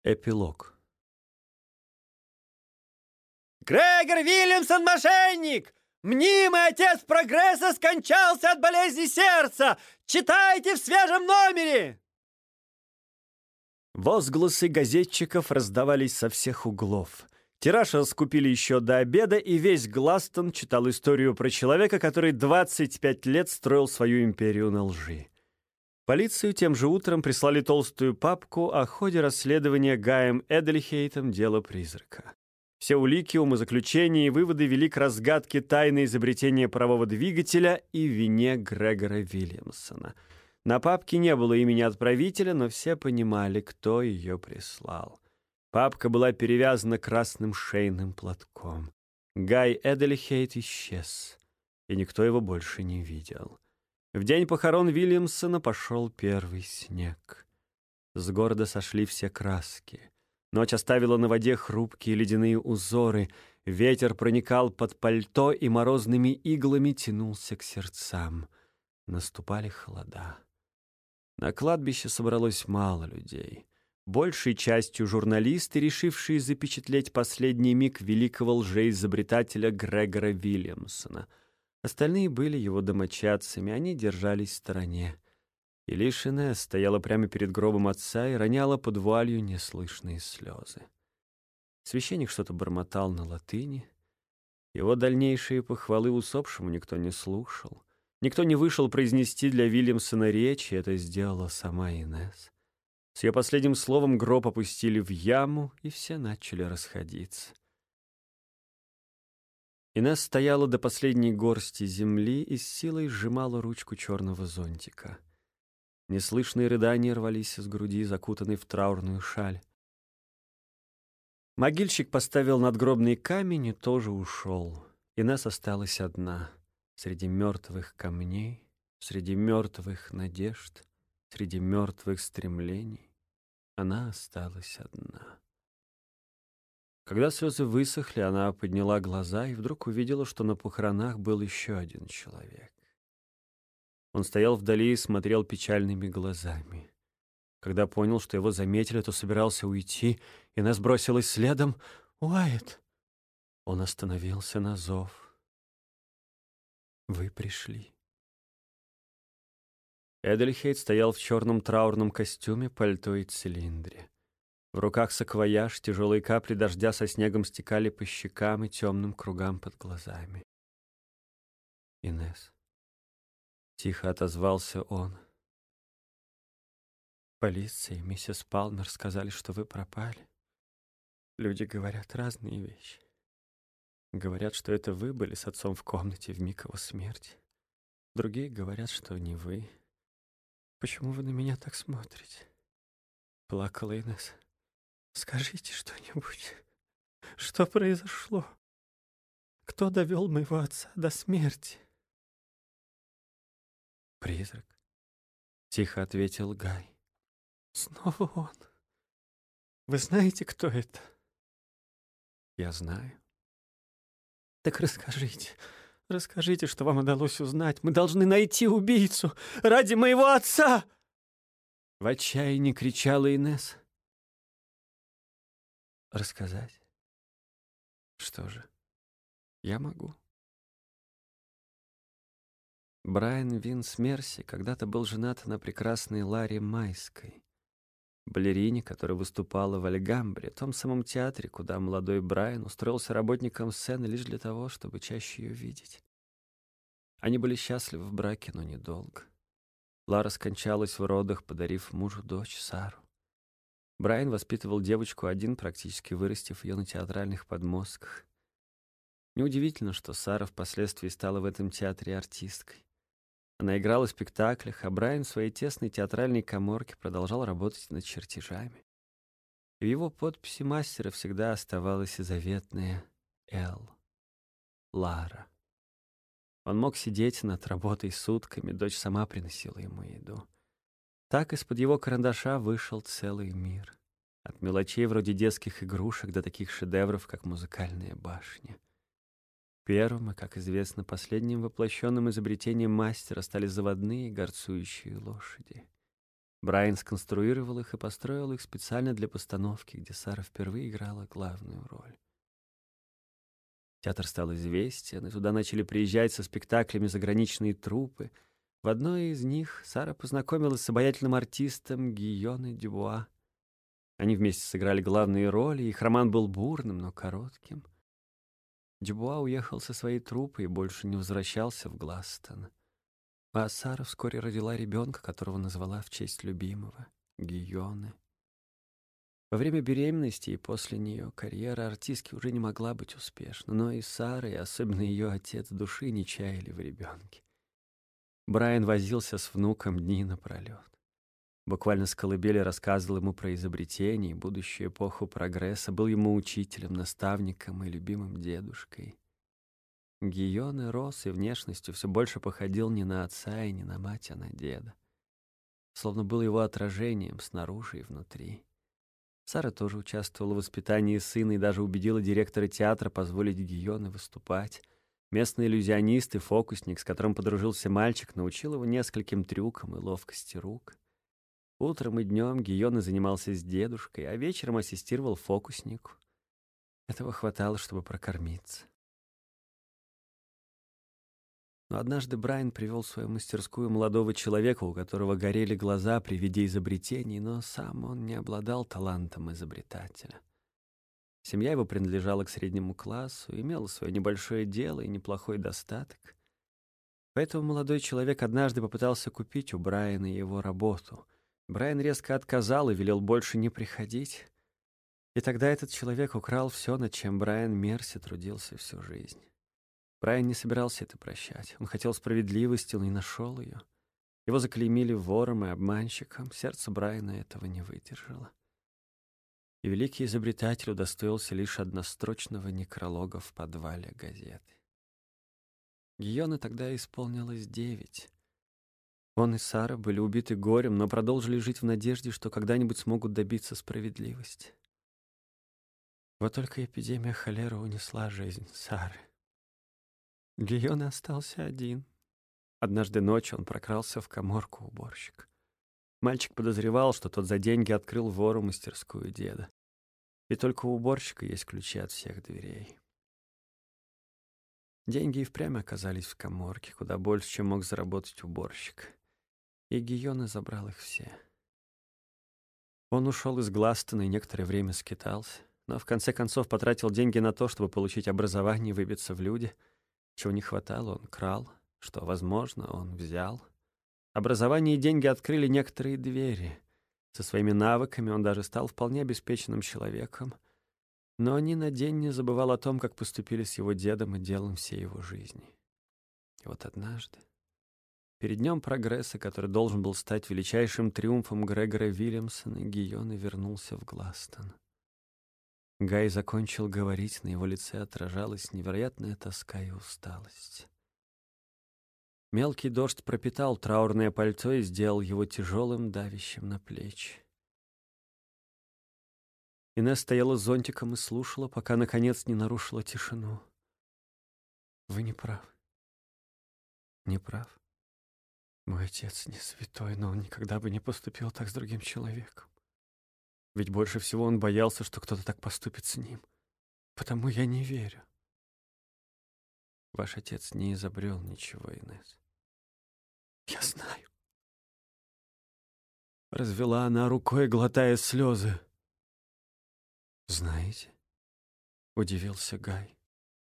Эпилог. Грегор Вильямсон — мошенник! Мнимый отец прогресса скончался от болезни сердца! Читайте в свежем номере!» Возгласы газетчиков раздавались со всех углов. Тираж раскупили еще до обеда, и весь Гластон читал историю про человека, который 25 лет строил свою империю на лжи. Полицию тем же утром прислали толстую папку о ходе расследования Гаем Эдельхейтом дела призрака. Все улики, умозаключения и выводы вели к разгадке тайны изобретения парового двигателя и вине Грегора Вильямсона. На папке не было имени отправителя, но все понимали, кто ее прислал. Папка была перевязана красным шейным платком. Гай Эдельхейт исчез, и никто его больше не видел. В день похорон Вильямсона пошел первый снег. С города сошли все краски. Ночь оставила на воде хрупкие ледяные узоры. Ветер проникал под пальто и морозными иглами тянулся к сердцам. Наступали холода. На кладбище собралось мало людей. Большей частью журналисты, решившие запечатлеть последний миг великого лжеизобретателя Грегора Вильямсона. Остальные были его домочадцами, они держались в стороне. И лишь Инесс стояла прямо перед гробом отца и роняла под вуалью неслышные слезы. Священник что-то бормотал на латыни. Его дальнейшие похвалы усопшему никто не слушал. Никто не вышел произнести для Вильямсона речь, и это сделала сама Инесс. С ее последним словом гроб опустили в яму, и все начали расходиться. Инесс стояла до последней горсти земли и с силой сжимала ручку черного зонтика. Неслышные рыдания рвались из груди, закутанной в траурную шаль. Могильщик поставил надгробный камень и тоже ушел. Инесс осталась одна, среди мертвых камней, среди мертвых надежд, среди мертвых стремлений. Она осталась одна. Когда слезы высохли, она подняла глаза и вдруг увидела, что на похоронах был еще один человек. Он стоял вдали и смотрел печальными глазами. Когда понял, что его заметили, то собирался уйти, и нас бросилась следом. «Уайт!» Он остановился на зов. «Вы пришли». Эдельхейт стоял в черном траурном костюме, пальто и цилиндре. В руках саквояж, тяжелые капли дождя со снегом стекали по щекам и темным кругам под глазами. «Инесс», — тихо отозвался он. «Полиция и миссис Палмер сказали, что вы пропали. Люди говорят разные вещи. Говорят, что это вы были с отцом в комнате в миг его смерти. Другие говорят, что не вы. Почему вы на меня так смотрите?» Плакала Инесс. «Скажите что-нибудь. Что произошло? Кто довел моего отца до смерти?» «Призрак», — тихо ответил Гай. «Снова он. Вы знаете, кто это?» «Я знаю». «Так расскажите, что вам удалось узнать. Мы должны найти убийцу ради моего отца!» В отчаянии кричала Инесс. «Рассказать? Что же, я могу». Брайан Винс Мерси когда-то был женат на прекрасной Ларе Майской, балерине, которая выступала в Альгамбре, том самом театре, куда молодой Брайан устроился работником сцены лишь для того, чтобы чаще ее видеть. Они были счастливы в браке, но недолго. Лара скончалась в родах, подарив мужу дочь Сару. Брайан воспитывал девочку один, практически вырастив ее на театральных подмостках. Неудивительно, что Сара впоследствии стала в этом театре артисткой. Она играла в спектаклях, а Брайан в своей тесной театральной каморке продолжал работать над чертежами. И в его подписи мастера всегда оставалась и заветная «Л». Лара. Он мог сидеть над работой сутками, дочь сама приносила ему еду. Так из-под его карандаша вышел целый мир. От мелочей вроде детских игрушек до таких шедевров, как «Музыкальная башня». Первым и, как известно, последним воплощенным изобретением мастера стали заводные горцующие лошади. Брайан сконструировал их и построил их специально для постановки, где Сара впервые играла главную роль. Театр стал известен, и туда начали приезжать со спектаклями заграничные труппы. В одной из них Сара познакомилась с обаятельным артистом Гийоне Дюбуа. Они вместе сыграли главные роли, их роман был бурным, но коротким. Дюбуа уехал со своей труппой и больше не возвращался в Гластон. А Сара вскоре родила ребенка, которого назвала в честь любимого — Гийоне. Во время беременности и после нее карьера артистки уже не могла быть успешна, но и Сара, и особенно ее отец души не чаяли в ребенке. Брайан возился с внуком дни напролет. Буквально с колыбели рассказывал ему про изобретения и будущую эпоху прогресса, был ему учителем, наставником и любимым дедушкой. Гийоне рос и внешностью все больше походил не на отца и не на мать, а на деда. Словно был его отражением снаружи и внутри. Сара тоже участвовала в воспитании сына и даже убедила директора театра позволить Гийоне выступать. Местный иллюзионист и фокусник, с которым подружился мальчик, научил его нескольким трюкам и ловкости рук. Утром и днем Гийоне занимался с дедушкой, а вечером ассистировал фокуснику. Этого хватало, чтобы прокормиться. Но однажды Брайан привел в свою мастерскую молодого человека, у которого горели глаза при виде изобретений, но сам он не обладал талантом изобретателя. Семья его принадлежала к среднему классу, имела свое небольшое дело и неплохой достаток. Поэтому молодой человек однажды попытался купить у Брайана его работу. Брайан резко отказал и велел больше не приходить. И тогда этот человек украл все, над чем Брайан Мерси трудился всю жизнь. Брайан не собирался это прощать. Он хотел справедливости, но не нашел ее. Его заклеймили вором и обманщиком. Сердце Брайана этого не выдержало. И великий изобретатель удостоился лишь однострочного некролога в подвале газеты. Гийоне тогда исполнилось 9. Он и Сара были убиты горем, но продолжили жить в надежде, что когда-нибудь смогут добиться справедливости. Вот только эпидемия холеры унесла жизнь Сары. Гийоне остался один. Однажды ночью он прокрался в каморку уборщика. Мальчик подозревал, что тот за деньги открыл вору мастерскую деда. И только у уборщика есть ключи от всех дверей. Деньги и впрямь оказались в каморке, куда больше, чем мог заработать уборщик. И Гийоне забрал их все. Он ушел из Гластона и некоторое время скитался, но в конце концов потратил деньги на то, чтобы получить образование и выбиться в люди. Чего не хватало, он крал, что, возможно, он взял. Образование и деньги открыли некоторые двери. Со своими навыками он даже стал вполне обеспеченным человеком. Но ни на день не забывал о том, как поступили с его дедом и делом всей его жизни. И вот однажды, перед днем прогресса, который должен был стать величайшим триумфом Грегора Вильямсона, Гийоне вернулся в Гластон. Гай закончил говорить, на его лице отражалась невероятная тоска и усталость. Мелкий дождь пропитал траурное пальто и сделал его тяжелым, давящим на плечи. Инесс стояла с зонтиком и слушала, пока, наконец, не нарушила тишину. «Вы не правы. Не прав. Мой отец не святой, но он никогда бы не поступил так с другим человеком. Ведь больше всего он боялся, что кто-то так поступит с ним. Потому я не верю. Ваш отец не изобрел ничего, Инесс. Я знаю. Развела она рукой, глотая слезы. Знаете? Удивился Гай.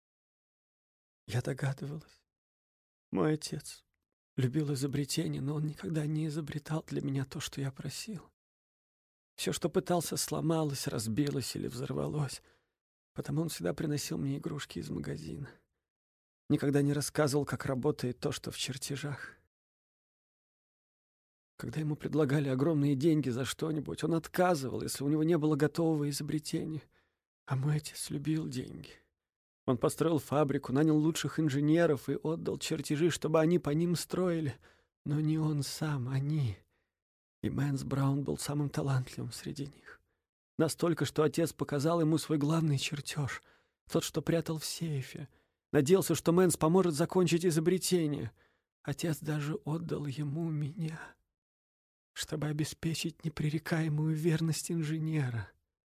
Я догадывалась. Мой отец любил изобретения, но он никогда не изобретал для меня то, что я просил. Все, что пытался, сломалось, разбилось или взорвалось. Потому он всегда приносил мне игрушки из магазина. Никогда не рассказывал, как работает то, что в чертежах. Когда ему предлагали огромные деньги за что-нибудь, он отказывал, если у него не было готового изобретения. А мой отец любил деньги. Он построил фабрику, нанял лучших инженеров и отдал чертежи, чтобы они по ним строили. Но не он сам, они. И Мэнс Браун был самым талантливым среди них. Настолько, что отец показал ему свой главный чертеж, тот, что прятал в сейфе. Надеялся, что Мэнс поможет закончить изобретение. Отец даже отдал ему меня. чтобы обеспечить непререкаемую верность инженера.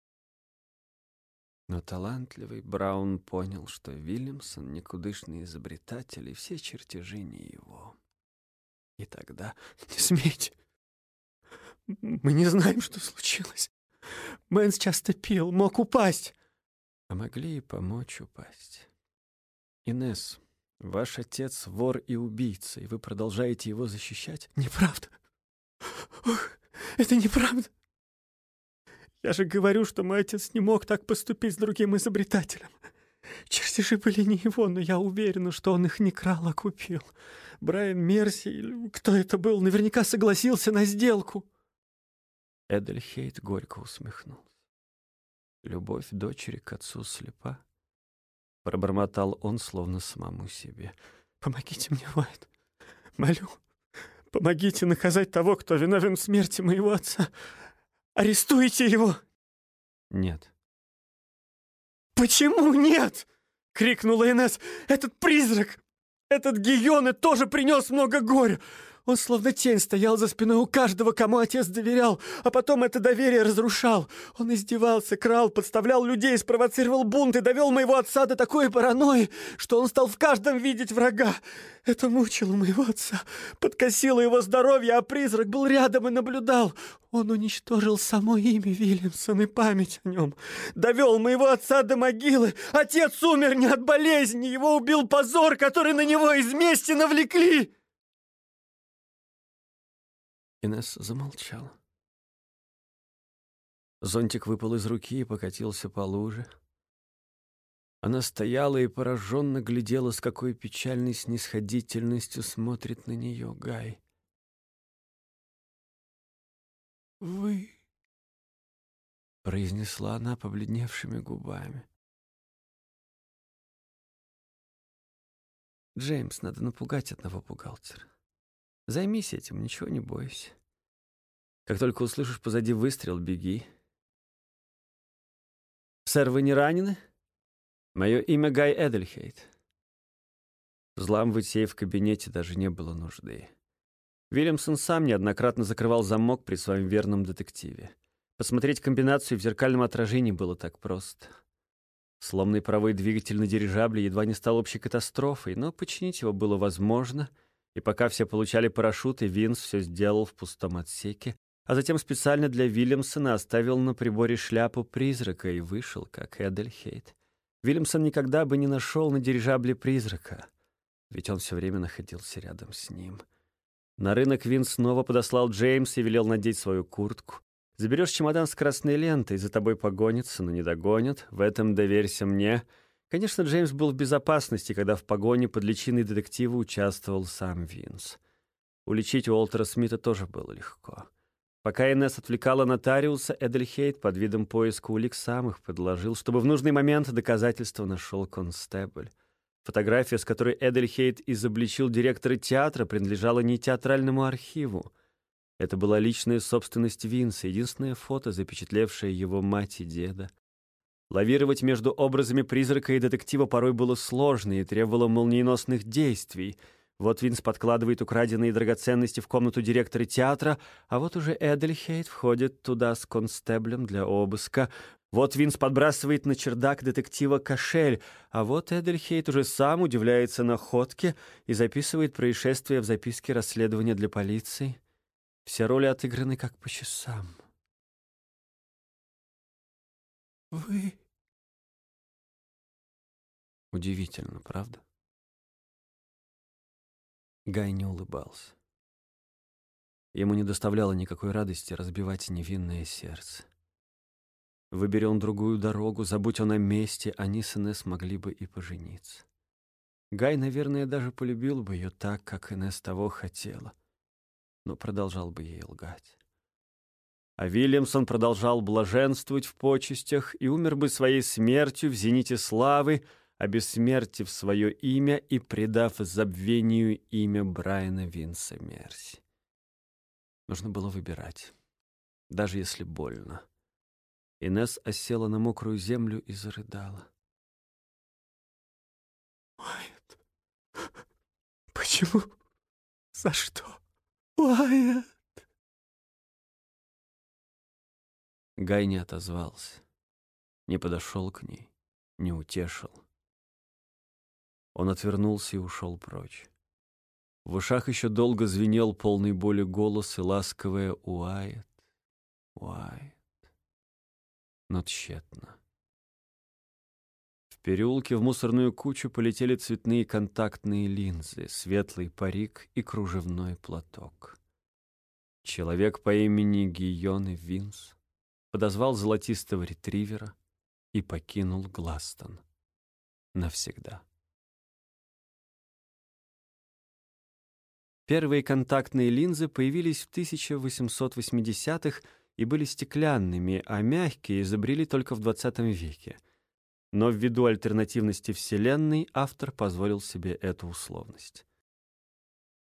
Но талантливый Браун понял, что Вильямсон — никудышный изобретатель, и все чертежи не его. И тогда... «Не смейте! Мы не знаем, что случилось. Мэнс часто пил, мог упасть». А могли и помочь упасть. «Инесс, ваш отец вор и убийца, и вы продолжаете его защищать?» «Неправда. Ох, это неправда. Я же говорю, что мой отец не мог так поступить с другим изобретателем. Чертежи были не его, но я уверена, что он их не крал, а купил. Брайан Мерси, или кто это был, наверняка согласился на сделку». Эдельхейт горько усмехнулся. «Любовь дочери к отцу слепа», — пробормотал он, словно самому себе. «Помогите мне, Уайт. Молю, помогите наказать того, кто виновен в смерти моего отца. Арестуйте его!» «Нет». «Почему нет?» — крикнула Инесс. «Этот призрак, этот Гийоне тоже принес много горя. Он словно тень стоял за спиной у каждого, кому отец доверял, а потом это доверие разрушал. Он издевался, крал, подставлял людей, спровоцировал бунт и довел моего отца до такой паранойи, что он стал в каждом видеть врага. Это мучило моего отца, подкосило его здоровье, а призрак был рядом и наблюдал. Он уничтожил само имя Вильямсон и память о нем. Довел моего отца до могилы. Отец умер не от болезни, его убил позор, который на него из мести навлекли». Инесс замолчала. Зонтик выпал из руки и покатился по луже. Она стояла и пораженно глядела, с какой печальной снисходительностью смотрит на нее Гай. «Вы...» — произнесла она побледневшими губами. «Джеймс, надо напугать одного бухгалтера. Займись этим, ничего не бойся. Как только услышишь позади выстрел, беги. Сэр, вы не ранены? Мое имя Гай Эдельхейт». Взламывать сейф в кабинете даже не было нужды. Вильямсон сам неоднократно закрывал замок при своем верном детективе. Посмотреть комбинацию в зеркальном отражении было так просто. Сломанный паровой двигатель на дирижабле едва не стал общей катастрофой, но починить его было возможно, и пока все получали парашюты, Винс все сделал в пустом отсеке, а затем специально для Вильямсона оставил на приборе шляпу призрака и вышел, как Эдельхейт. Вильямсон никогда бы не нашел на дирижабле призрака, ведь он все время находился рядом с ним. На рынок Винс снова подослал Джеймса и велел надеть свою куртку. Заберешь чемодан с красной лентой, за тобой погонятся, но не догонят. В этом доверься мне. Конечно, Джеймс был в безопасности, когда в погоне под личиной детектива участвовал сам Винс. Уличить Уолтера Смита тоже было легко. Пока Инесс отвлекала нотариуса, Эдельхейт под видом поиска улик сам их подложил, чтобы в нужный момент доказательства нашел констебль. Фотография, с которой Эдельхейт изобличил директора театра, принадлежала не театральному архиву. Это была личная собственность Винса, единственное фото, запечатлевшее его мать и деда. Лавировать между образами призрака и детектива порой было сложно и требовало молниеносных действий. Вот Винс подкладывает украденные драгоценности в комнату директора театра, а вот уже Эдельхейт входит туда с констеблем для обыска. Вот Винс подбрасывает на чердак детектива кошель, а вот Эдельхейт уже сам удивляется находке и записывает происшествие в записке расследования для полиции. Все роли отыграны как по часам. «Вы...» Удивительно, правда? Гай не улыбался. Ему не доставляло никакой радости разбивать невинное сердце. Выбери он другую дорогу, забудь он о месте, они с Инесс могли бы и пожениться. Гай, наверное, даже полюбил бы ее так, как Инесс того хотела, но продолжал бы ей лгать. А Вильямсон продолжал блаженствовать в почестях и умер бы своей смертью в зените славы, обессмертив свое имя и предав забвению имя Брайана Винса Мерси. Нужно было выбирать, даже если больно. Инесс осела на мокрую землю и зарыдала. «Уайт, почему? За что? Уайт!» Гай не отозвался, не подошел к ней, не утешил. Он отвернулся и ушел прочь. В ушах еще долго звенел полный боли голос и ласковое «Уайт, Уайт», но тщетно. В переулке в мусорную кучу полетели цветные контактные линзы, светлый парик и кружевной платок. Человек по имени Гийон Винс подозвал золотистого ретривера и покинул Гластон навсегда. Первые контактные линзы появились в 1880-х и были стеклянными, а мягкие изобрели только в 20 веке. Но ввиду альтернативности Вселенной автор позволил себе эту условность.